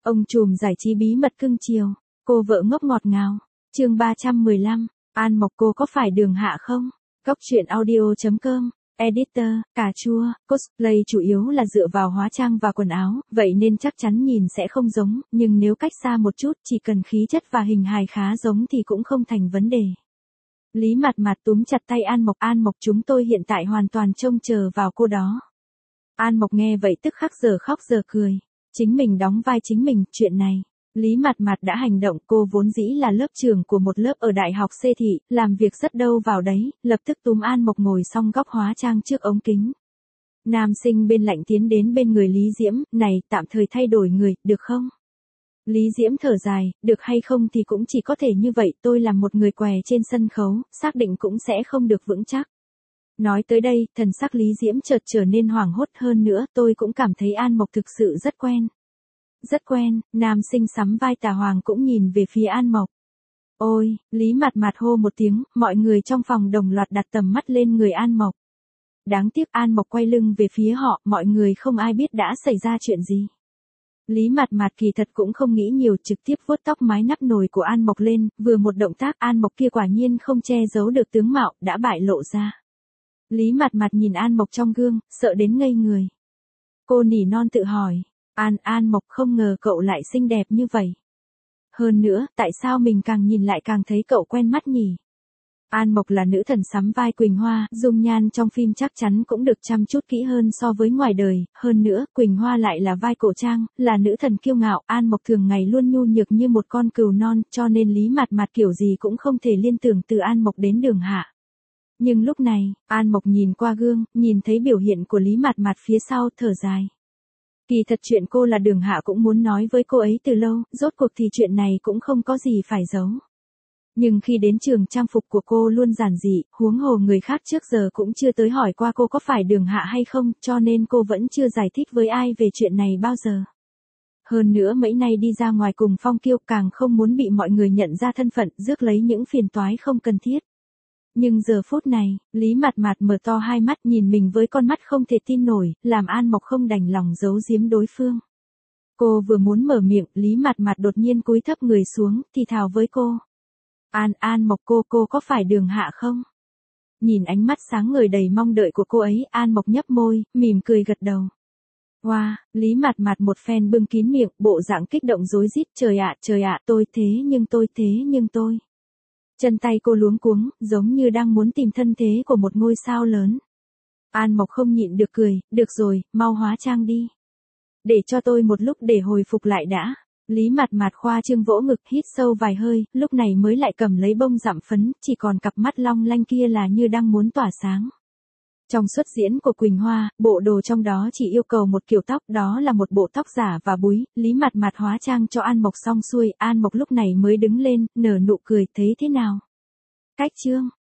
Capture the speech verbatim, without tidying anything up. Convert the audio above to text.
Ông trùm giải trí bí mật cưng chiều, cô vợ ngốc ngọt ngào. Chương ba trăm mười lăm, An Mộc cô có phải đường hạ không? Cốc truyện audio chấm com. Editor, cà chua, cosplay chủ yếu là dựa vào hóa trang và quần áo, vậy nên chắc chắn nhìn sẽ không giống, nhưng nếu cách xa một chút chỉ cần khí chất và hình hài khá giống thì cũng không thành vấn đề. Lý Mạt Mạt túm chặt tay An Mộc. An Mộc, chúng tôi hiện tại hoàn toàn trông chờ vào cô đó. An Mộc nghe vậy tức khắc giờ khóc giờ cười. Chính mình đóng vai chính mình, chuyện này. Lý Mạt Mạt đã hành động, cô vốn dĩ là lớp trưởng của một lớp ở đại học C thị, làm việc rất đâu vào đấy, lập tức túm An Mộc ngồi xong góc hóa trang trước ống kính. Nam sinh bên lạnh tiến đến bên người Lý Diễm, này, tạm thời thay đổi người, được không? Lý Diễm thở dài, được hay không thì cũng chỉ có thể như vậy, tôi là một người què trên sân khấu, xác định cũng sẽ không được vững chắc. Nói tới đây, thần sắc Lý Diễm chợt trở nên hoảng hốt, hơn nữa, tôi cũng cảm thấy An Mộc thực sự rất quen. Rất quen, nam sinh sắm vai Tà Hoàng cũng nhìn về phía An Mộc. Ôi, Lý Mạt Mạt hô một tiếng, mọi người trong phòng đồng loạt đặt tầm mắt lên người An Mộc. Đáng tiếc An Mộc quay lưng về phía họ, mọi người không ai biết đã xảy ra chuyện gì. Lý Mạt Mạt kỳ thật cũng không nghĩ nhiều, trực tiếp vuốt tóc mái nắp nồi của An Mộc lên, vừa một động tác An Mộc kia quả nhiên không che giấu được tướng mạo, đã bại lộ ra. Lý Mạt Mạt nhìn An Mộc trong gương, sợ đến ngây người. Cô nỉ non tự hỏi. An, An Mộc, không ngờ cậu lại xinh đẹp như vậy. Hơn nữa, tại sao mình càng nhìn lại càng thấy cậu quen mắt nhỉ? An Mộc là nữ thần sắm vai Quỳnh Hoa, dung nhan trong phim chắc chắn cũng được chăm chút kỹ hơn so với ngoài đời, hơn nữa, Quỳnh Hoa lại là vai cổ trang, là nữ thần kiêu ngạo, An Mộc thường ngày luôn nhu nhược như một con cừu non, cho nên Lý Mạt Mạt kiểu gì cũng không thể liên tưởng từ An Mộc đến đường hạ. Nhưng lúc này, An Mộc nhìn qua gương, nhìn thấy biểu hiện của Lý Mạt Mạt phía sau, thở dài. Kỳ thật chuyện cô là đường hạ cũng muốn nói với cô ấy từ lâu, rốt cuộc thì chuyện này cũng không có gì phải giấu. Nhưng khi đến trường trang phục của cô luôn giản dị, huống hồ người khác trước giờ cũng chưa tới hỏi qua cô có phải đường hạ hay không, cho nên cô vẫn chưa giải thích với ai về chuyện này bao giờ. Hơn nữa mấy nay đi ra ngoài cùng Phong Kiêu càng không muốn bị mọi người nhận ra thân phận, rước lấy những phiền toái không cần thiết. Nhưng giờ phút này, Lý Mạt Mạt mở to hai mắt nhìn mình với con mắt không thể tin nổi, làm An Mộc không đành lòng giấu giếm đối phương. Cô vừa muốn mở miệng, Lý Mạt Mạt đột nhiên cúi thấp người xuống, thì thào với cô. An, An Mộc, cô, cô có phải đường hạ không? Nhìn ánh mắt sáng ngời đầy mong đợi của cô ấy, An Mộc nhấp môi, mỉm cười gật đầu. Wow, Lý Mạt Mạt một phen bưng kín miệng, bộ dạng kích động rối rít, trời ạ, trời ạ, tôi thế nhưng tôi thế nhưng tôi. Chân tay cô luống cuống, giống như đang muốn tìm thân thế của một ngôi sao lớn. An Mộc không nhịn được cười, được rồi, mau hóa trang đi. Để cho tôi một lúc để hồi phục lại đã. Lý Mạt Mạt khoa trương vỗ ngực, hít sâu vài hơi, lúc này mới lại cầm lấy bông dặm phấn, chỉ còn cặp mắt long lanh kia là như đang muốn tỏa sáng. Trong xuất diễn của Quỳnh Hoa, bộ đồ trong đó chỉ yêu cầu một kiểu tóc, đó là một bộ tóc giả và búi, Lý Mạt Mạt hóa trang cho An Mộc xong xuôi, An Mộc lúc này mới đứng lên, nở nụ cười, thấy thế nào? Cách chương